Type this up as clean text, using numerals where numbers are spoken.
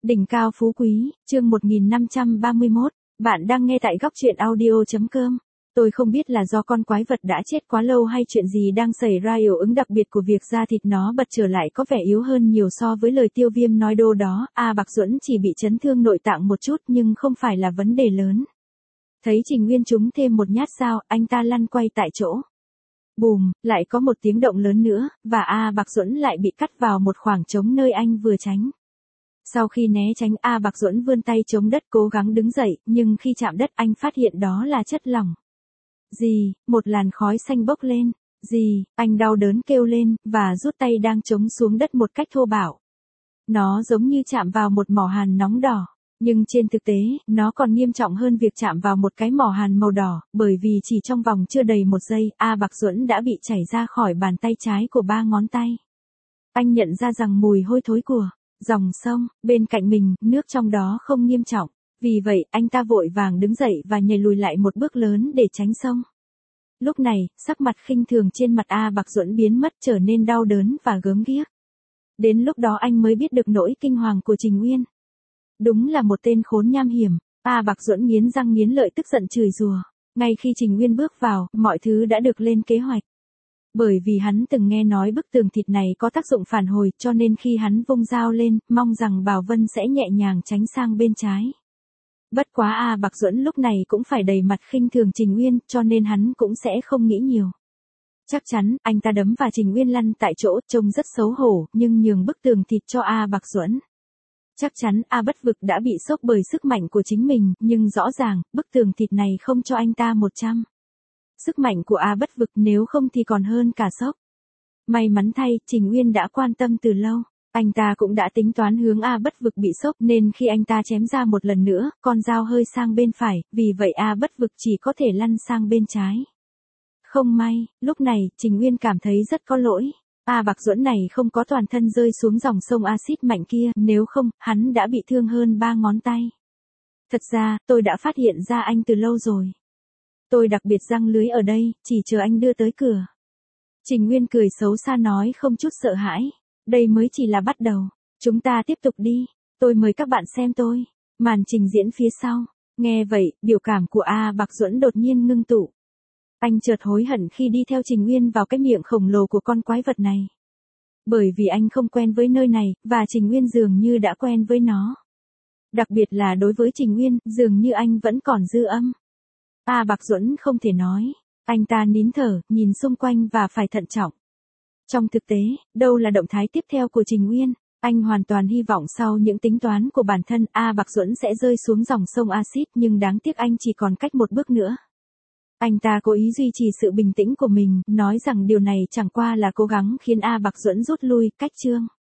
Đỉnh cao phú quý, chương 1531, bạn đang nghe tại góc truyện audio.com. Tôi không biết là do con quái vật đã chết quá lâu hay chuyện gì đang xảy ra, hiệu ứng đặc biệt của việc da thịt nó bật trở lại có vẻ yếu hơn nhiều so với lời Tiêu Viêm nói đô đó. Bạc Duẫn chỉ bị chấn thương nội tạng một chút nhưng không phải là vấn đề lớn. Thấy Trình Nguyên trúng thêm một nhát dao, anh ta lăn quay tại chỗ. Bùm, lại có một tiếng động lớn nữa, và Bạc Duẫn lại bị cắt vào một khoảng trống nơi anh vừa tránh. Sau khi né tránh, Bạc Duẫn vươn tay chống đất cố gắng đứng dậy, nhưng khi chạm đất anh phát hiện đó là chất lỏng. Gì, một làn khói xanh bốc lên. Gì, anh đau đớn kêu lên, và rút tay đang chống xuống đất một cách thô bạo. Nó giống như chạm vào một mỏ hàn nóng đỏ. Nhưng trên thực tế, nó còn nghiêm trọng hơn việc chạm vào một cái mỏ hàn màu đỏ, bởi vì chỉ trong vòng chưa đầy một giây, Bạc Duẫn đã bị chảy ra khỏi bàn tay trái của 3 ngón tay. Anh nhận ra rằng mùi hôi thối của dòng sông bên cạnh mình, nước trong đó không nghiêm trọng. Vì vậy, anh ta vội vàng đứng dậy và nhảy lùi lại một bước lớn để tránh sông. Lúc này, sắc mặt khinh thường trên mặt Bạc Duẫn biến mất, trở nên đau đớn và gớm ghiếc. Đến lúc đó anh mới biết được nỗi kinh hoàng của Trình Nguyên. Đúng là một tên khốn nham hiểm. Bạc Duẫn nghiến răng nghiến lợi tức giận chửi rủa. Ngay khi Trình Nguyên bước vào, mọi thứ đã được lên kế hoạch. Bởi vì hắn từng nghe nói bức tường thịt này có tác dụng phản hồi, cho nên khi hắn vung dao lên, mong rằng Bảo Vân sẽ nhẹ nhàng tránh sang bên trái. Bất quá Bạc Duẫn lúc này cũng phải đầy mặt khinh thường Trình Nguyên, cho nên hắn cũng sẽ không nghĩ nhiều. Chắc chắn, anh ta đấm và Trình Nguyên lăn tại chỗ, trông rất xấu hổ, nhưng nhường bức tường thịt cho Bạc Duẫn. Chắc chắn Bất Vực đã bị sốc bởi sức mạnh của chính mình, nhưng rõ ràng, bức tường thịt này không cho anh ta 100. Sức mạnh của Bất Vực, nếu không thì còn hơn cả sốc. May mắn thay, Trình Nguyên đã quan tâm từ lâu. Anh ta cũng đã tính toán hướng Bất Vực bị sốc, nên khi anh ta chém ra một lần nữa, con dao hơi sang bên phải, vì vậy Bất Vực chỉ có thể lăn sang bên trái. Không may, lúc này, Trình Nguyên cảm thấy rất có lỗi. Bạc Duẫn này không có toàn thân rơi xuống dòng sông axit mạnh kia, nếu không, hắn đã bị thương hơn 3 ngón tay. Thật ra, tôi đã phát hiện ra anh từ lâu rồi. Tôi đặc biệt giăng lưới ở đây, chỉ chờ anh đưa tới cửa. Trình Nguyên cười xấu xa nói không chút sợ hãi. Đây mới chỉ là bắt đầu. Chúng ta tiếp tục đi. Tôi mời các bạn xem tôi. Màn trình diễn phía sau. Nghe vậy, biểu cảm của Bạc Duẫn đột nhiên ngưng tụ. Anh chợt hối hận khi đi theo Trình Nguyên vào cái miệng khổng lồ của con quái vật này. Bởi vì anh không quen với nơi này, và Trình Nguyên dường như đã quen với nó. Đặc biệt là đối với Trình Nguyên, dường như anh vẫn còn dư âm. Bạc Duẫn không thể nói. Anh ta nín thở, nhìn xung quanh và phải thận trọng. Trong thực tế, đâu là động thái tiếp theo của Trình Nguyên? Anh hoàn toàn hy vọng sau những tính toán của bản thân, Bạc Duẫn sẽ rơi xuống dòng sông axit, nhưng đáng tiếc anh chỉ còn cách một bước nữa. Anh ta cố ý duy trì sự bình tĩnh của mình, nói rằng điều này chẳng qua là cố gắng khiến Bạc Duẫn rút lui, cách chương.